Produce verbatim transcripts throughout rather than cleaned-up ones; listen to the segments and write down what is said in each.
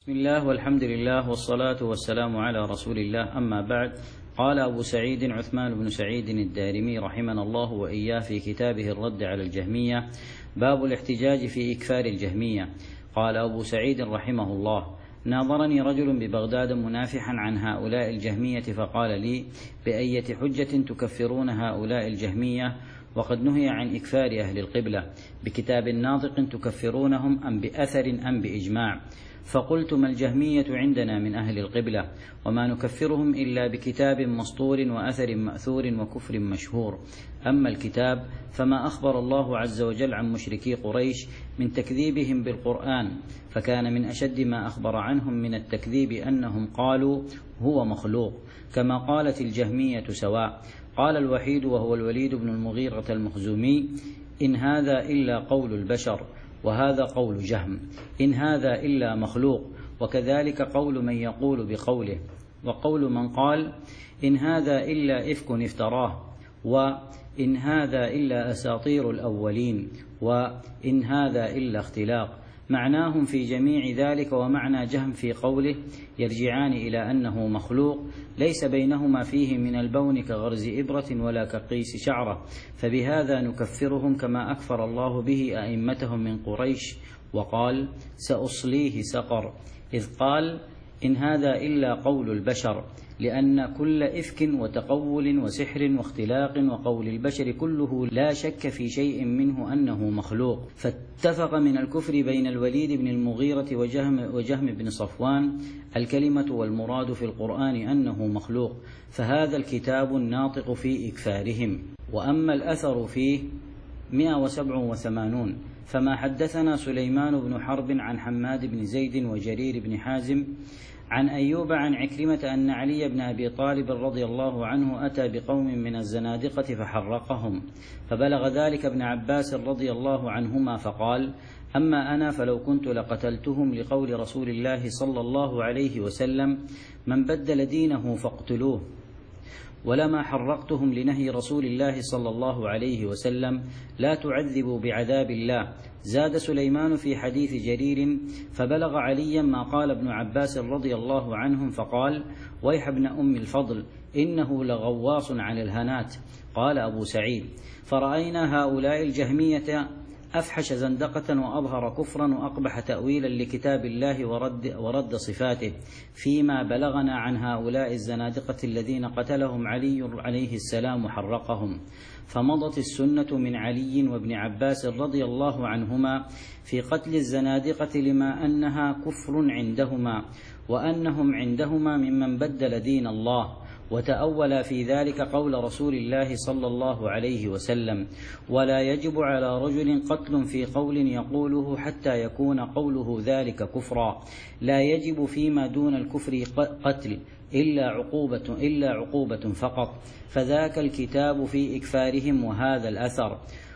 بسم الله والحمد لله والصلاة والسلام على رسول الله، أما بعد. قال أبو سعيد عثمان بن سعيد الدارمي رحمنا الله وإياه في كتابه الرد على الجهمية: باب الاحتجاج في إكفار الجهمية. قال أبو سعيد رحمه الله: ناظرني رجل ببغداد منافحا عن هؤلاء الجهمية فقال لي: بأية حجة تكفرون هؤلاء الجهمية وقد نهي عن إكفار أهل القبلة؟ بكتاب ناطق تكفرونهم أم بأثر أم بإجماع؟ فقلت: ما الجهمية عندنا من أهل القبلة، وما نكفرهم إلا بكتاب مسطور وأثر مأثور وكفر مشهور. أما الكتاب فما أخبر الله عز وجل عن مشركي قريش من تكذيبهم بالقرآن، فكان من أشد ما أخبر عنهم من التكذيب أنهم قالوا هو مخلوق، كما قالت الجهمية سواء. قال الوحيد وهو الوليد بن المغيرة المخزومي: إن هذا إلا قول البشر، وهذا قول جهم، إن هذا إلا مخلوق، وكذلك قول من يقول بقوله، وقول من قال إن هذا إلا إفك افتراه، وإن هذا إلا أساطير الأولين، وإن هذا إلا اختلاق. معناهم في جميع ذلك ومعنى جهم في قوله يرجعان إلى أنه مخلوق، ليس بينهما فيه من البون كغرز إبرة ولا كقيس شعرة، فبهذا نكفرهم كما أكفر الله به أئمتهم من قريش. وقال: سأصليه سقر، إذ قال إن هذا إلا قول البشر، لأن كل إفك وتقول وسحر واختلاق وقول البشر كله لا شك في شيء منه أنه مخلوق. فاتفق من الكفر بين الوليد بن المغيرة وجهم, وجهم بن صفوان الكلمة والمراد في القرآن أنه مخلوق، فهذا الكتاب الناطق في إكفارهم. وأما الأثر فيه مئة وسبعة وثمانون، فما حدثنا سليمان بن حرب عن حماد بن زيد وجرير بن حازم عن أيوب عن عكرمة أن علي بن أبي طالب رضي الله عنه أتى بقوم من الزنادقة فحرقهم، فبلغ ذلك ابن عباس رضي الله عنهما فقال: أما أنا فلو كنت لقتلتهم، لقول رسول الله صلى الله عليه وسلم: من بدل دينه فاقتلوه، ولما حرقتهم لنهي رسول الله صلى الله عليه وسلم: لا تعذبوا بعذاب الله. زاد سليمان في حديث جرير: فبلغ عليا ما قال ابن عباس رضي الله عنهم فقال: ويح ابن أم الفضل، إنه لغواص على الهنات. قال أبو سعيد: فرأينا هؤلاء الجهمية أفحش زندقة وأظهر كفرا وأقبح تأويلا لكتاب الله ورد, ورد صفاته فيما بلغنا عن هؤلاء الزنادقة الذين قتلهم علي عليه السلام وحرقهم. فمضت السنة من علي وابن عباس رضي الله عنهما في قتل الزنادقة لما أنها كفر عندهما، وأنهم عندهما ممن بدل دين الله، وتأول في ذلك قول رسول الله صلى الله عليه وسلم: ولا يجب على رجل قتل في قول يقوله حتى يكون قوله ذلك كفرا. لا يجب فيما دون الكفر قتل إلا عقوبة, إلا عقوبة فقط، فذاك الكتاب في إكفارهم وهذا الأثر.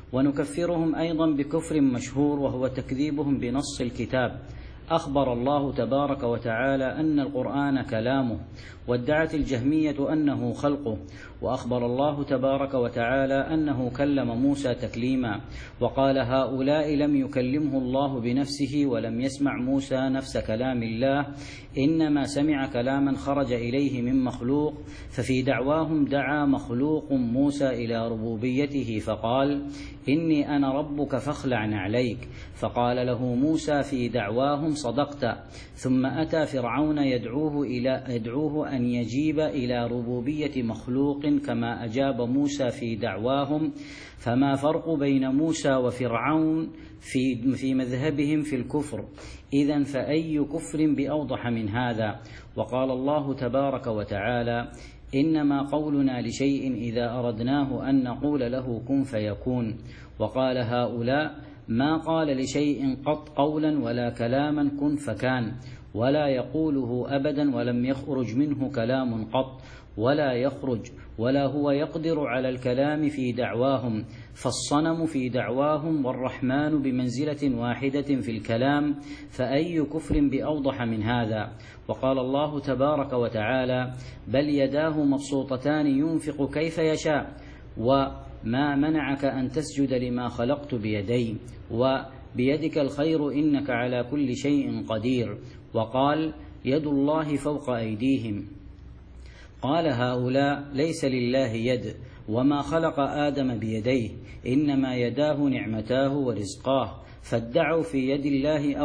ونكفرهم أيضا بكفر مشهور وهو تكذيبهم بنص الكتاب. أخبر الله تبارك وتعالى أن القرآن كلامه، وادعت الجهمية أنه خلقه، وأخبر الله تبارك وتعالى أنه كلم موسى تكليما، وقال: هؤلاء لم يكلمه الله بنفسه ولم يسمع موسى نفس كلام الله، إنما سمع كلاما خرج إليه من مخلوق. ففي دعواهم دعا مخلوق موسى إلى ربوبيته فقال: إني أنا ربك فاخلع عليك، فقال له موسى في دعواهم: صدقت. ثم أتى فرعون يدعوه, إلى يدعوه أن يجيب إلى ربوبية مخلوق كما أجاب موسى في دعواهم. فما فرق بين موسى وفرعون في, في مذهبهم في الكفر؟ إذن فأي كفر بأوضح من هذا؟ وقال الله تبارك وتعالى: إنما قولنا لشيء إذا أردناه أن نقول له كن فيكون. وقال هؤلاء: ما قال لشيء قط قولا ولا كلاما كن فكان، ولا يقوله أبدا ولم يخرج منه كلام قط ولا يخرج، ولا هو يقدر على الكلام في دعواهم. فالصنم في دعواهم والرحمن بمنزلة واحدة في الكلام، فأي كفر بأوضح من هذا؟ وقال الله تبارك وتعالى: بل يداه مبسوطتان ينفق كيف يشاء، وما منعك أن تسجد لما خلقت بيدي، وبيدك الخير إنك على كل شيء قدير. وقال: يد الله فوق أيديهم. قال هؤلاء: ليس لله يد، وما خلق آدم بيديه، إنما يداه نعمتاه ورزقاه، فادعوا في يد الله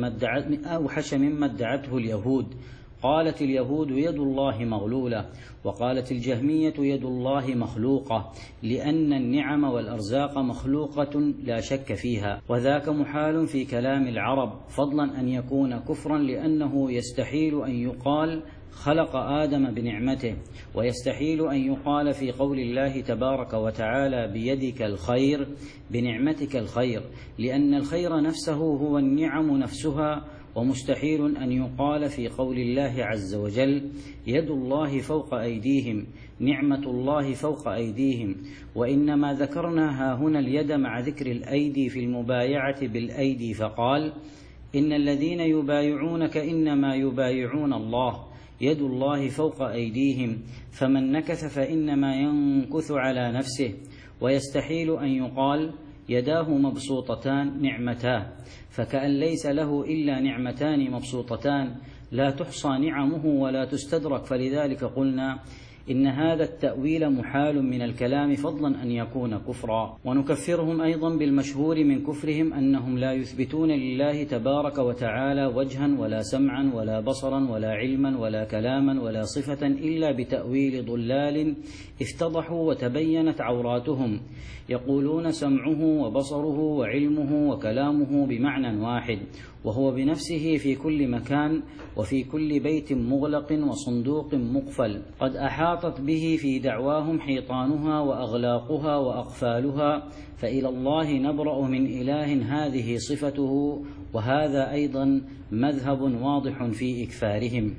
أوحش مما ادعته اليهود. قالت اليهود: يد الله مغلولة، وقالت الجهمية: يد الله مخلوقة، لأن النعم والأرزاق مخلوقة لا شك فيها، وذاك محال في كلام العرب، فضلا أن يكون كفرا، لأنه يستحيل أن يقال خلق آدم بنعمته، ويستحيل أن يقال في قول الله تبارك وتعالى: بيدك الخير، بنعمتك الخير، لأن الخير نفسه هو النعم نفسها، ومستحيل أن يقال في قول الله عز وجل: يد الله فوق أيديهم، نعمة الله فوق أيديهم. وإنما ذكرنا ها هنا اليد مع ذكر الأيدي في المبايعة بالأيدي، فقال: إن الذين يبايعونك إنما يبايعون الله، يد الله فوق أيديهم، فمن نكث فإنما ينكث على نفسه. ويستحيل أن يقال: يداه مبسوطتان نعمتاه، فكأن ليس له إلا نعمتان مبسوطتان لا تحصى نعمه ولا تستدرك، فلذلك قلنا إن هذا التأويل محال من الكلام، فضلا أن يكون كفرا. ونكفرهم أيضا بالمشهور من كفرهم أنهم لا يثبتون لله تبارك وتعالى وجها ولا سمعا ولا بصرا ولا علما ولا كلاما ولا صفة إلا بتأويل ضلال افتضحوا وتبينت عوراتهم. يقولون سمعه وبصره وعلمه وكلامه بمعنى واحد، وهو بنفسه في كل مكان وفي كل بيت مغلق وصندوق مقفل، قد أحاطت به في دعواهم حيطانها وأغلاقها وأقفالها، فإلى الله نبرأ من إله هذه صفته، وهذا أيضا مذهب واضح في إكفارهم.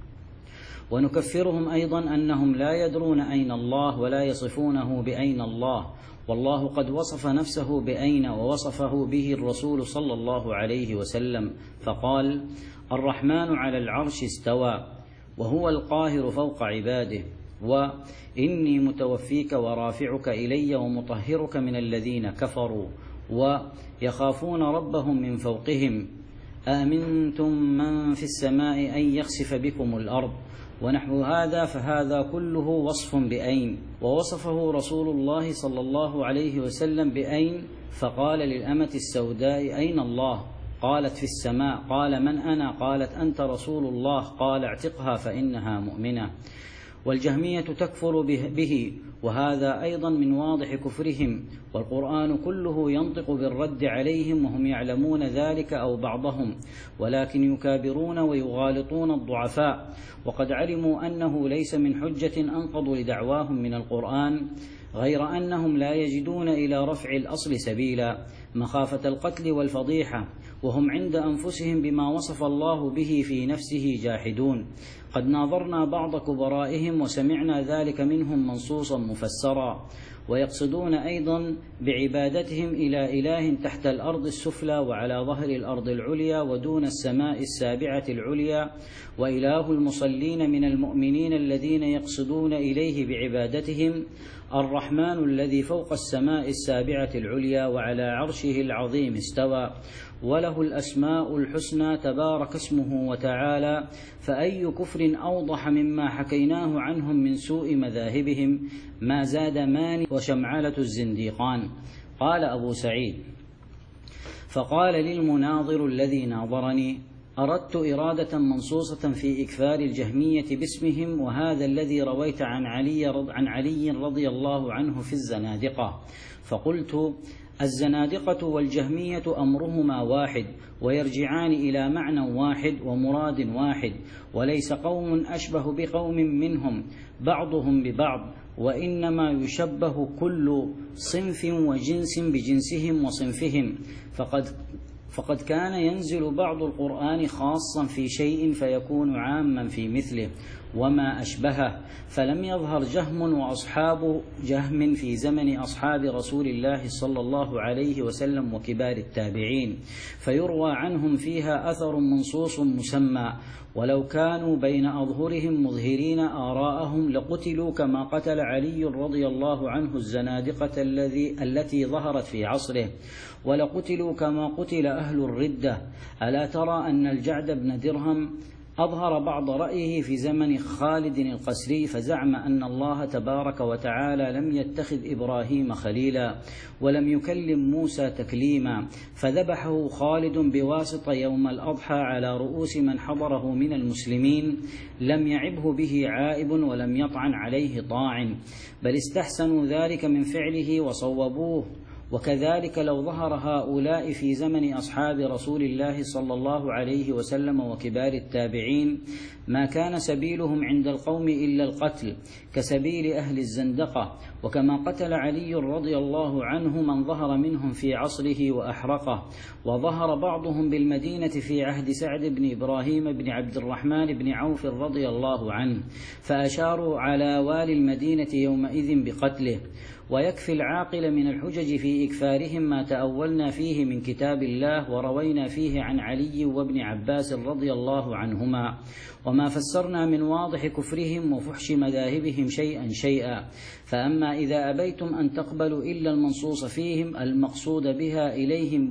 ونكفرهم أيضا أنهم لا يدرون أين الله ولا يصفونه بأين الله، والله قد وصف نفسه بأين ووصفه به الرسول صلى الله عليه وسلم، فقال: الرحمن على العرش استوى وهو القاهر فوق عباده، وإني متوفيك ورافعك إلي ومطهرك من الذين كفروا، ويخافون ربهم من فوقهم، آمنتم من في السماء أن يخسف بكم الأرض، ونحو هذا، فهذا كله وصف بأين. ووصفه رسول الله صلى الله عليه وسلم بأين، فقال للأمة السوداء: أين الله؟ قالت: في السماء. قال: من أنا؟ قالت: أنت رسول الله. قال: اعتقها فإنها مؤمنة. والجهمية تكفر به، وهذا أيضا من واضح كفرهم، والقرآن كله ينطق بالرد عليهم وهم يعلمون ذلك أو بعضهم، ولكن يكابرون ويغالطون الضعفاء، وقد علموا أنه ليس من حجة أنقض لدعواهم من القرآن، غير أنهم لا يجدون إلى رفع الأصل سبيلا، مخافة القتل والفضيحة، وهم عند أنفسهم بما وصف الله به في نفسه جاحدون. قد ناظرنا بعض كبرائهم وسمعنا ذلك منهم منصوصا مفسرا. ويقصدون أيضا بعبادتهم إلى إله تحت الأرض السفلى وعلى ظهر الأرض العليا ودون السماء السابعة العليا، وإله المصلين من المؤمنين الذين يقصدون إليه بعبادتهم الرحمن الذي فوق السماء السابعة العليا وعلى عرشه العظيم استوى، وله الأسماء الحسنى تبارك اسمه وتعالى. فأي كفر أوضح مما حكيناه عنهم من سوء مذاهبهم ما زاد ماني وشمعلة الزنديقان. قال أبو سعيد: فقال للمناظر الذي ناظرني: أردت إرادة منصوصة في إكفار الجهمية باسمهم، وهذا الذي رويت عن علي, عن علي رضي الله عنه في الزنادقة. فقلت: الزنادقة والجهمية أمرهما واحد، ويرجعان إلى معنى واحد ومراد واحد، وليس قوم أشبه بقوم منهم بعضهم ببعض، وإنما يشبه كل صنف وجنس بجنسهم وصنفهم. فقد فقد كان ينزل بعض القرآن خاصا في شيء فيكون عاما في مثله وما أشبهه، فلم يظهر جهم وأصحاب جهم في زمن أصحاب رسول الله صلى الله عليه وسلم وكبار التابعين، فيروى عنهم فيها أثر منصوص مسمى، ولو كانوا بين أظهرهم مظهرين آراءهم لقتلوا كما قتل علي رضي الله عنه الزنادقة الذي التي ظهرت في عصره، ولقتلوا كما قتل أهل الردة. ألا ترى أن الجعد بن درهم أظهر بعض رأيه في زمن خالد القسري فزعم أن الله تبارك وتعالى لم يتخذ إبراهيم خليلا ولم يكلم موسى تكليما، فذبحه خالد بواسطة يوم الأضحى على رؤوس من حضره من المسلمين، لم يعبه به عائب ولم يطعن عليه طاعن، بل استحسنوا ذلك من فعله وصوبوه. وكذلك لو ظهر هؤلاء في زمن أصحاب رسول الله صلى الله عليه وسلم وكبار التابعين ما كان سبيلهم عند القوم إلا القتل كسبيل أهل الزندقة، وكما قتل علي رضي الله عنه من ظهر منهم في عصره وأحرقه، وظهر بعضهم بالمدينة في عهد سعد بن إبراهيم بن عبد الرحمن بن عوف رضي الله عنه، فأشاروا على والي المدينة يومئذ بقتله. ويكفي العاقل من الحجج في إكفارهم ما تأولنا فيه من كتاب الله وروينا فيه عن علي وابن عباس رضي الله عنهما، وما فسرنا من واضح كفرهم وفحش مذاهبهم شيئا شيئا. فأما إذا أبيتم أن تقبلوا إلا المنصوص فيهم المقصود بها إليهم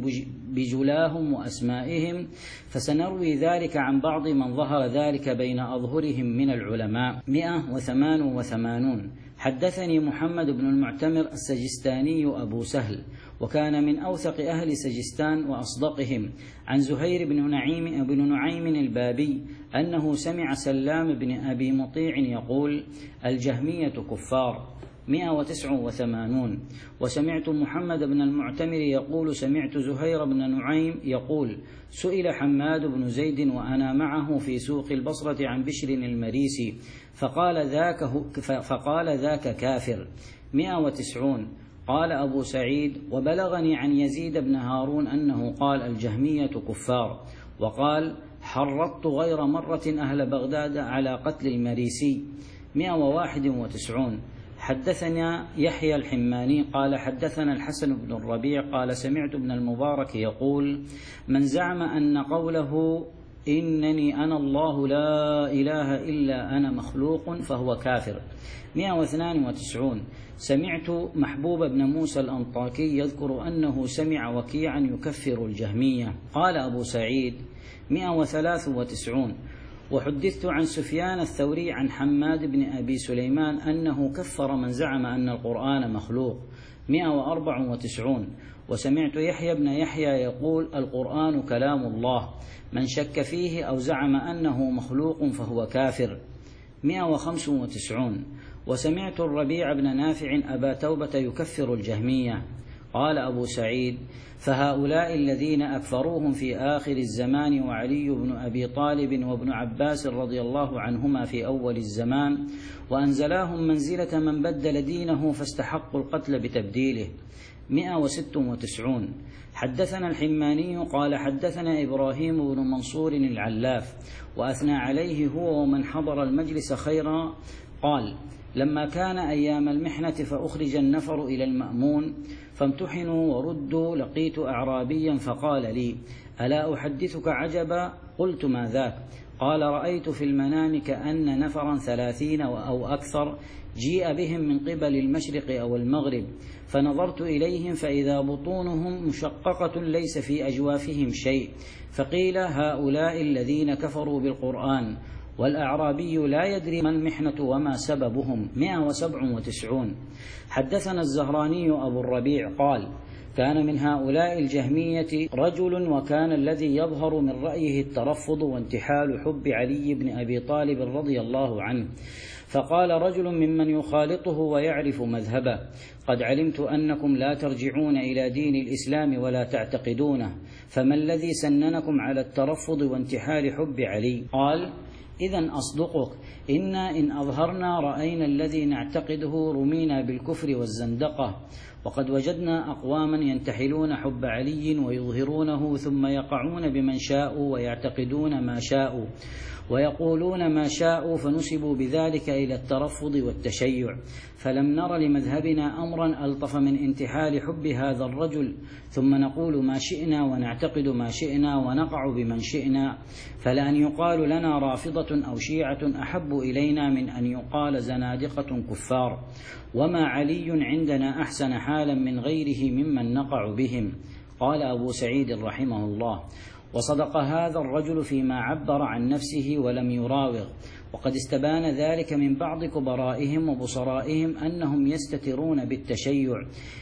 بجلاهم وأسمائهم فسنروي ذلك عن بعض من ظهر ذلك بين أظهرهم من العلماء. مئة وثمان وثمانون. حدثني محمد بن المعتمر السجستاني أبو سهل، وكان من أوثق أهل سجستان وأصدقهم، عن زهير بن نعيم بن نعيم البابي أنه سمع سلام بن أبي مطيع يقول: الجهمية كفار. مئة وتسع وثمانون. وسمعت محمد بن المعتمر يقول: سمعت زهير بن نعيم يقول: سئل حماد بن زيد وأنا معه في سوق البصرة عن بشر المريسي فقال ذاك, فقال ذاك كافر. مئة وتسعون. قال أبو سعيد: وبلغني عن يزيد بن هارون أنه قال: الجهمية كفار، وقال: حرضت غير مرة أهل بغداد على قتل المريسي. مئة وواحد وتسعون. حدثنا يحيى الحماني قال: حدثنا الحسن بن الربيع قال: سمعت ابن المبارك يقول: من زعم أن قوله إنني أنا الله لا إله إلا أنا مخلوق فهو كافر. مئة واثنان وتسعون. سمعت محبوب بن موسى الأنطاكي يذكر أنه سمع وكيعا يكفر الجهمية. قال أبو سعيد: مئة وثلاث وتسعون. وحدثت عن سفيان الثوري عن حماد بن أبي سليمان أنه كفر من زعم أن القرآن مخلوق. مئة وأربع وتسعون. وسمعت يحيى بن يحيى يقول: القرآن كلام الله، من شك فيه أو زعم أنه مخلوق فهو كافر. مئة وخمس وتسعون. وسمعت الربيع بن نافع أبا توبة يكفر الجهمية. قال أبو سعيد: فهؤلاء الذين أكفروهم في آخر الزمان وعلي بن أبي طالب وابن عباس رضي الله عنهما في أول الزمان، وأنزلاهم منزلة من بدل دينه فاستحقوا القتل بتبديله. مئة وست وتسعون. حدثنا الحماني قال: حدثنا إبراهيم بن منصور العلاف، وأثنى عليه هو ومن حضر المجلس خيرا. قال: لما كان أيام المحنة فأخرج النفر إلى المأمون فامتحنوا وردوا، لقيت أعرابيا فقال لي: ألا أحدثك عجبا؟ قلت: ما ذاك؟ قال: رأيت في المنام كأن نفرا ثلاثين أو أكثر جيء بهم من قبل المشرق أو المغرب، فنظرت إليهم فإذا بطونهم مشققة ليس في أجوافهم شيء، فقيل: هؤلاء الذين كفروا بالقرآن. والأعرابي لا يدري ما المحنة وما سببهم. مئة وسبع وتسعون. حدثنا الزهراني أبو الربيع قال: كان من هؤلاء الجهمية رجل، وكان الذي يظهر من رأيه الترفض وانتحال حب علي بن أبي طالب رضي الله عنه، فقال رجل ممن يخالطه ويعرف مذهبه: قد علمت أنكم لا ترجعون إلى دين الإسلام ولا تعتقدونه، فما الذي سننكم على الترفض وانتحال حب علي؟ قال: إذن أصدقك، إنا إن أظهرنا رأينا الذي نعتقده رمينا بالكفر والزندقة، وقد وجدنا أقواما ينتحلون حب علي ويظهرونه ثم يقعون بمن شاءوا ويعتقدون ما شاءوا ويقولون ما شاءوا، فنسبوا بذلك إلى الترفض والتشيع، فلم نر لمذهبنا أمرا ألطف من انتحال حب هذا الرجل، ثم نقول ما شئنا ونعتقد ما شئنا ونقع بمن شئنا، فلأن يقال لنا رافضة أو شيعة أحب إلينا من أن يقال زنادقة كفار، وما علي عندنا أحسن حالا من غيره ممن نقع بهم. قال أبو سعيد رحمه الله: وصدق هذا الرجل فيما عبر عن نفسه ولم يراوغ، وقد استبان ذلك من بعض كبرائهم وبصرائهم أنهم يستترون بالتشيع،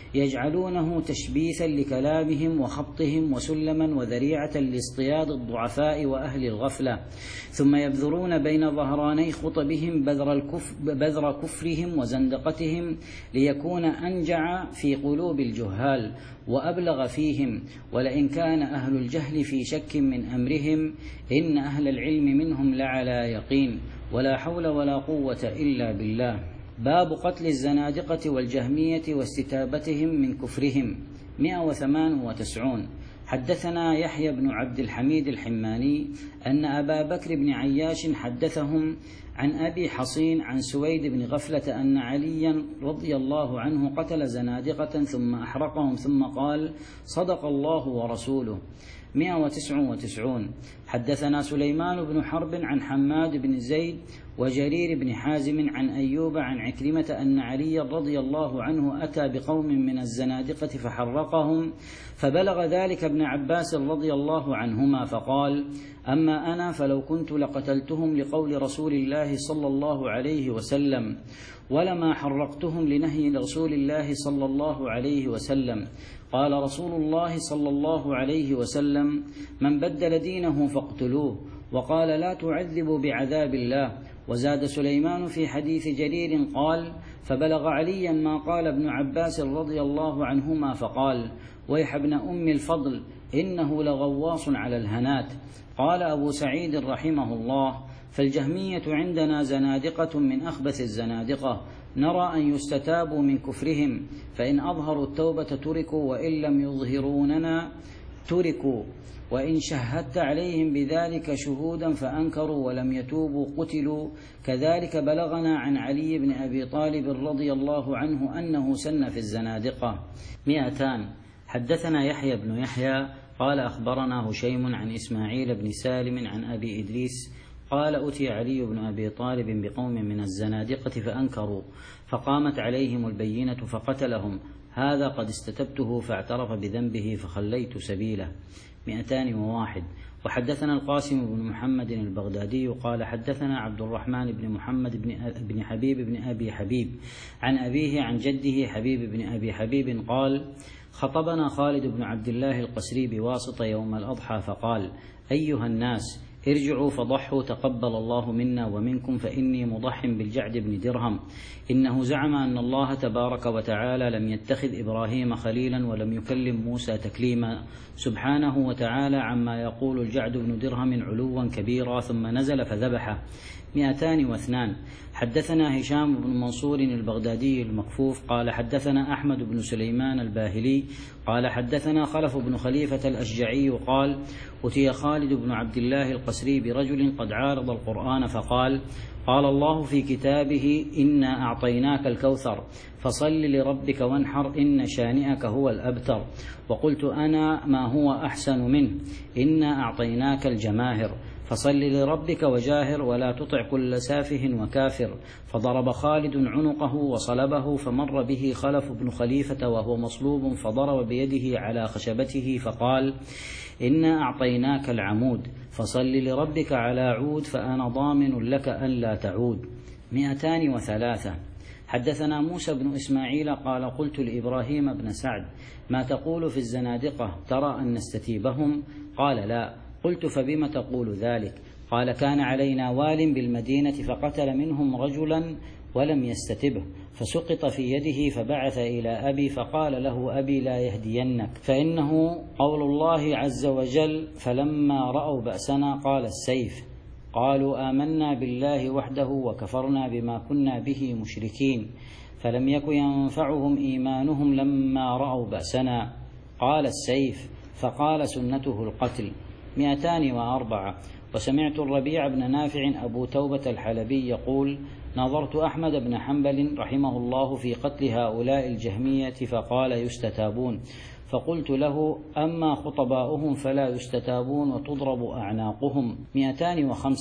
يجعلونه تشبيثا لكلامهم وخبطهم وسلما وذريعة لاصطياد الضعفاء وأهل الغفلة، ثم يبذرون بين ظهراني خطبهم بذر, الكفر بذر كفرهم وزندقتهم ليكون أنجع في قلوب الجهال وأبلغ فيهم. ولئن كان أهل الجهل في شك من أمرهم إن أهل العلم منهم لعلى يقين، ولا حول ولا قوة إلا بالله. باب قتل الزنادقة والجهمية واستتابتهم من كفرهم. مئة وثمانية وتسعون. حدثنا يحيى بن عبد الحميد الحماني أن أبا بكر بن عياش حدثهم عن أبي حصين عن سويد بن غفلة أن عليا رضي الله عنه قتل زنادقة ثم أحرقهم ثم قال: صدق الله ورسوله. مئة وتسعة وتسعون. حدثنا سليمان بن حرب عن حماد بن زيد وجرير بن حازم عن أيوب عن عكرمة أن علي رضي الله عنه أتى بقوم من الزنادقة فحرقهم، فبلغ ذلك ابن عباس رضي الله عنهما فقال: أما أنا فلو كنت لقتلتهم لقول رسول الله صلى الله عليه وسلم، ولما حرقتهم لنهي رسول الله صلى الله عليه وسلم. قال رسول الله صلى الله عليه وسلم: من بدل دينه فاقتلوه، وقال: لا تعذبوا بعذاب الله. وزاد سليمان في حديث جرير قال: فبلغ عليا ما قال ابن عباس رضي الله عنهما فقال: ويح ابن أم الفضل إنه لغواص على الهنات. قال أبو سعيد رحمه الله: فالجهمية عندنا زنادقة من أخبث الزنادقة، نرى أن يستتابوا من كفرهم، فإن أظهروا التوبة تركوا، وإن لم يظهروننا تركوا، وإن شهدت عليهم بذلك شهودا فأنكروا ولم يتوبوا قتلوا. كذلك بلغنا عن علي بن أبي طالب رضي الله عنه أنه سن في الزنادقة. مئتان. حدثنا يحيى بن يحيى قال أخبرنا هشيم عن إسماعيل بن سالم عن أبي إدريس قال: أتي علي بن أبي طالب بقوم من الزنادقة فأنكروا، فقامت عليهم البينة فقتلهم. هذا قد استتبته فاعترف بذنبه فخليت سبيله. مئتان وواحد. وحدثنا القاسم بن محمد البغدادي قال: حدثنا عبد الرحمن بن محمد بن حبيب بن أبي حبيب عن أبيه عن جده حبيب بن أبي حبيب قال: خطبنا خالد بن عبد الله القسري بواسطة يوم الأضحى فقال: أيها الناس، ارجعوا فضحوا تقبل الله منا ومنكم، فإني مضح بالجعد بن درهم. إنه زعم أن الله تبارك وتعالى لم يتخذ إبراهيم خليلا ولم يكلم موسى تكليما، سبحانه وتعالى عما يقول الجعد بن درهم علوا كبيرا، ثم نزل فذبحه. مئتان واثنان. حدثنا هشام بن منصور البغدادي المكفوف قال: حدثنا أحمد بن سليمان الباهلي قال: حدثنا خلف بن خليفة الأشجعي قال: أتي خالد بن عبد الله القسري برجل قد عارض القرآن فقال: قال الله في كتابه: إنا أعطيناك الكوثر فصل لربك وانحر إن شانئك هو الأبتر. وقلت أنا: ما هو أحسن منه؟ إنا أعطيناك الجماهر فصل لربك وجاهر ولا تطع كل سافه وكافر. فضرب خالد عنقه وصلبه، فمر به خلف بن خليفة وهو مصلوب، فضرب بيده على خشبته فقال: إنا أعطيناك العمود فصل لربك على عود، فأنا ضامن لك أن لا تعود. مئتان وثلاثة. حدثنا موسى بن إسماعيل قال: قلت لإبراهيم بن سعد: ما تقول في الزنادقة؟ ترى أن نستتيبهم؟ قال: لا. قلت: فبم تقول ذلك؟ قال: كان علينا وال بالمدينة فقتل منهم رجلا ولم يستتبه، فسقط في يده، فبعث إلى أبي فقال له: أبي لا يهدينك، فإنه قول الله عز وجل: فلما رأوا بأسنا قال السيف. قالوا: آمنا بالله وحده وكفرنا بما كنا به مشركين، فلم يك ينفعهم إيمانهم لما رأوا بأسنا. قال السيف، فقال: سنته القتل. مئتان وأربعة. وسمعت الربيع بن نافع أبو توبة الحلبي يقول: نظرت أحمد بن حنبل رحمه الله في قتل هؤلاء الجهمية فقال: يستتابون. فقلت له: أما خطباؤهم فلا يستتابون وتضرب أعناقهم. مئتان وخمسة.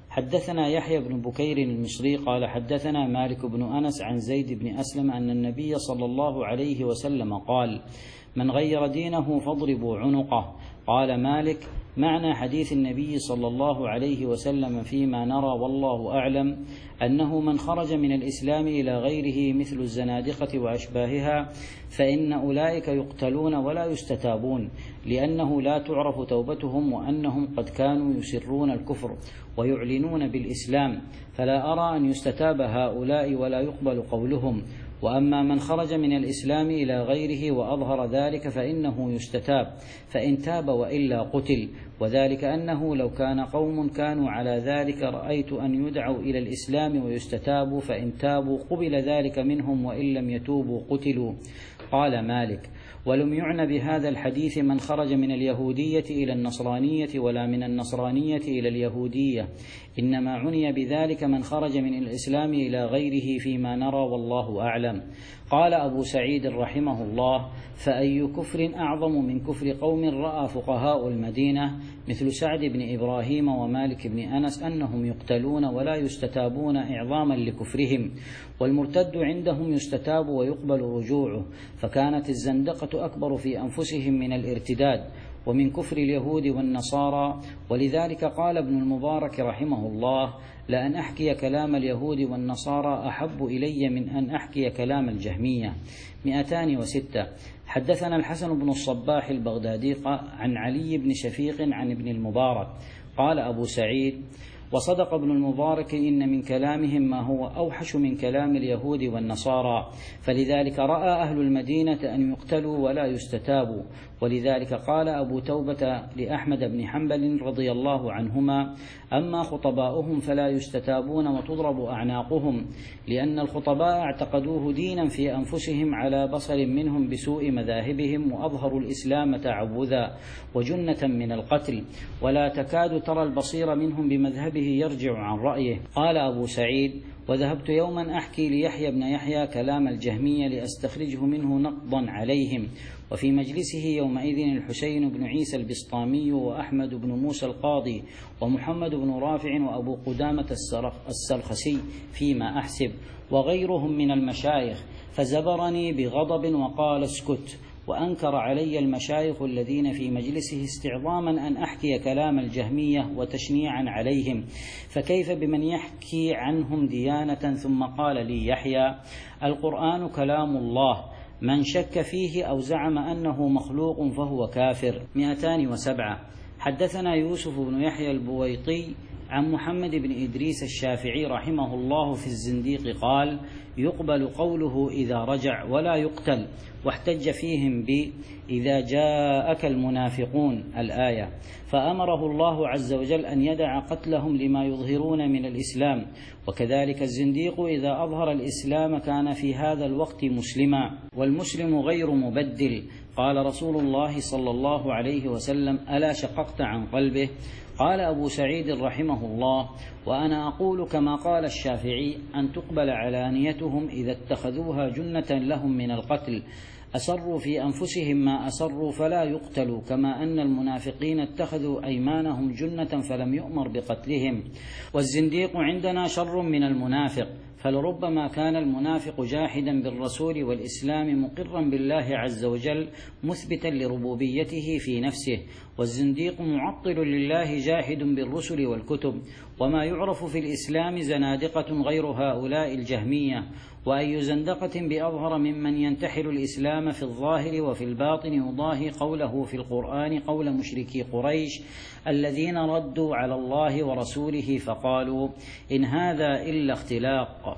حدثنا يحيى بن بكير المصري قال حدثنا مالك بن أنس عن زيد بن أسلم أن النبي صلى الله عليه وسلم قال: من غير دينه فاضربوا عنقه. قال مالك: معنى حديث النبي صلى الله عليه وسلم فيما نرى والله أعلم أنه من خرج من الإسلام إلى غيره مثل الزنادقة وأشباهها فإن أولئك يقتلون ولا يستتابون، لأنه لا تعرف توبتهم، وأنهم قد كانوا يسرون الكفر ويعلنون بالإسلام، فلا أرى أن يستتاب هؤلاء ولا يقبل قولهم. وأما من خرج من الإسلام إلى غيره وأظهر ذلك فإنه يستتاب، فإن تاب وإلا قتل، وذلك أنه لو كان قوم كانوا على ذلك رأيت أن يدعوا إلى الإسلام ويستتابوا، فإن تابوا قبل ذلك منهم، وإن لم يتوبوا قتلوا. قال مالك: ولم يعنى بهذا الحديث من خرج من اليهودية إلى النصرانية ولا من النصرانية إلى اليهودية، إنما عني بذلك من خرج من الإسلام إلى غيره فيما نرى والله أعلم. قال أبو سعيد رحمه الله: فأي كفر أعظم من كفر قوم رأى فقهاء المدينة مثل سعد بن إبراهيم ومالك بن أنس أنهم يقتلون ولا يستتابون إعظاما لكفرهم، والمرتد عندهم يستتاب ويقبل رجوعه، فكانت الزندقة أكبر في أنفسهم من الارتداد ومن كفر اليهود والنصارى. ولذلك قال ابن المبارك رحمه الله: لأن أحكي كلام اليهود والنصارى أحب إلي من أن أحكي كلام الجهمية. مئتان وستة. حدثنا الحسن بن الصباح البغدادي عن علي بن شفيق عن ابن المبارك قال أبو سعيد: وصدق ابن المبارك إن من كلامهم ما هو أوحش من كلام اليهود والنصارى، فلذلك رأى أهل المدينة أن يقتلوا ولا يستتابوا. ولذلك قال أبو توبة لأحمد بن حنبل رضي الله عنهما: أما خطباؤهم فلا يستتابون وتضرب أعناقهم، لأن الخطباء اعتقدوه دينا في أنفسهم على بصر منهم بسوء مذاهبهم، وأظهروا الإسلام تعوذا وجنة من القتل، ولا تكاد ترى البصير منهم بمذهبه يرجع عن رأيه. قال أبو سعيد: وذهبت يوما أحكي ليحيى بن يحيى كلام الجهمية لأستخرجه منه نقضا عليهم، وفي مجلسه يومئذ الحسين بن عيسى البسطامي وأحمد بن موسى القاضي ومحمد بن رافع وأبو قدامة السرخسي فيما أحسب وغيرهم من المشايخ، فزبرني بغضب وقال: اسكت. وأنكر علي المشايخ الذين في مجلسه استعظاما أن أحكي كلام الجهمية وتشنيعا عليهم، فكيف بمن يحكي عنهم ديانة؟ ثم قال لي يحيى: القرآن كلام الله، من شك فيه أو زعم أنه مخلوق فهو كافر. مئتان وسبعة. حدثنا يوسف بن يحيى البويطي عن محمد بن إدريس الشافعي رحمه الله في الزنديق قال: يقبل قوله إذا رجع ولا يقتل، واحتج فيهم ب إذا جاءك المنافقون الآية، فأمره الله عز وجل أن يدع قتلهم لما يظهرون من الإسلام. وكذلك الزنديق إذا أظهر الإسلام كان في هذا الوقت مسلما، والمسلم غير مبدل. قال رسول الله صلى الله عليه وسلم: ألا شققت عن قلبه؟ قال أبو سعيد رحمه الله: وأنا أقول كما قال الشافعي أن تقبل علانيتهم إذا اتخذوها جنة لهم من القتل، أسروا في أنفسهم ما أسروا فلا يقتلوا، كما أن المنافقين اتخذوا أيمانهم جنة فلم يؤمر بقتلهم. والزنديق عندنا شر من المنافق، فلربما كان المنافق جاحدا بالرسول والإسلام مقرا بالله عز وجل مثبتا لربوبيته في نفسه، والزنديق معطل لله جاحد بالرسل والكتب. وما يعرف في الإسلام زنادقة غير هؤلاء الجهمية، وأي زندقة بأظهر ممن ينتحل الإسلام في الظاهر وفي الباطن يضاهي قوله في القرآن قول مشركي قريش الذين ردوا على الله ورسوله فقالوا: إن هذا إلا اختلاق،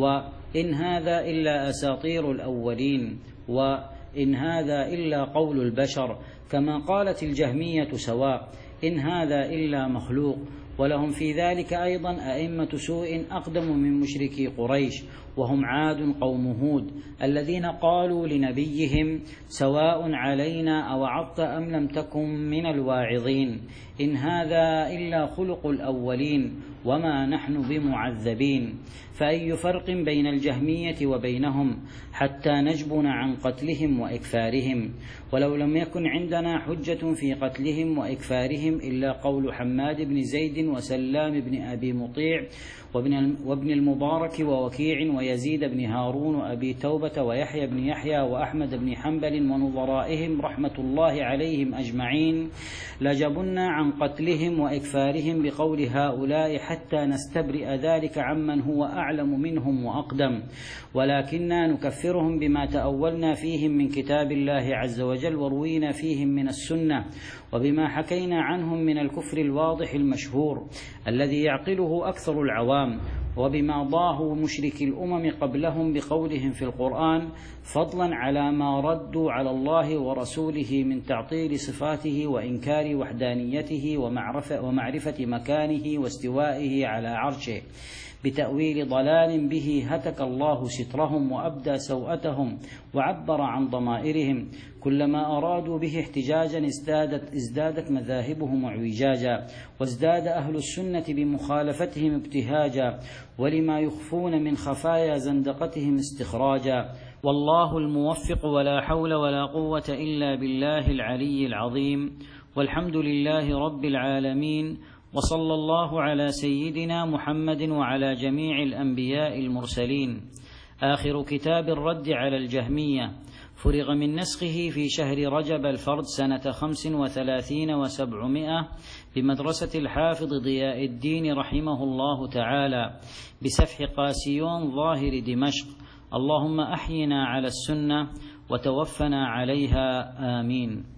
وإن هذا إلا أساطير الأولين، وإن هذا إلا قول البشر، كما قالت الجهمية سواء، إن هذا إلا مخلوق. ولهم في ذلك أيضا أئمة سوء أقدم من مشركي قريش، وهم عاد قوم هود الذين قالوا لنبيهم: سواء علينا أوعظت أم لم تكن من الواعظين، إن هذا إلا خلق الأولين. وما نحن بمعذبين. فأي فرق بين الجهمية وبينهم حتى نجبن عن قتلهم وإكفارهم؟ ولو لم يكن عندنا حجة في قتلهم وإكفارهم إلا قول حماد بن زيد وسلام بن أبي مطيع وابن المبارك ووكيع ويزيد بن هارون وأبي توبة ويحيى بن يحيى وأحمد بن حنبل ونظرائهم رحمة الله عليهم أجمعين، لجبنا عن قتلهم وإكفارهم بقول هؤلاء حتى نستبرئ ذلك عمن هو أعلم منهم وأقدم، ولكننا نكفرهم بما تأولنا فيهم من كتاب الله عز وجل وروينا فيهم من السنة، وبما حكينا عنهم من الكفر الواضح المشهور الذي يعقله أكثر العوام، وبما ضاهوا مشرك الأمم قبلهم بقولهم في القرآن، فضلا على ما ردوا على الله ورسوله من تعطيل صفاته وإنكار وحدانيته ومعرفة, ومعرفة مكانه واستوائه على عرشه، بتأويل ضلال به هتك الله سترهم وأبدى سوءتهم وعبر عن ضمائرهم. كلما أرادوا به احتجاجا ازدادت, ازدادت مذاهبهم اعوجاجا، وازداد أهل السنة بمخالفتهم ابتهاجا، ولما يخفون من خفايا زندقتهم استخراجا. والله الموفق، ولا حول ولا قوة إلا بالله العلي العظيم. والحمد لله رب العالمين، وصلى الله على سيدنا محمد وعلى جميع الأنبياء المرسلين. آخر كتاب الرد على الجهمية فرغ من نسخه في شهر رجب الفرد سنة خمس وثلاثين وسبعمائة بمدرسة الحافظ ضياء الدين رحمه الله تعالى بسفح قاسيون ظاهر دمشق. اللهم أحينا على السنة وتوفنا عليها، آمين.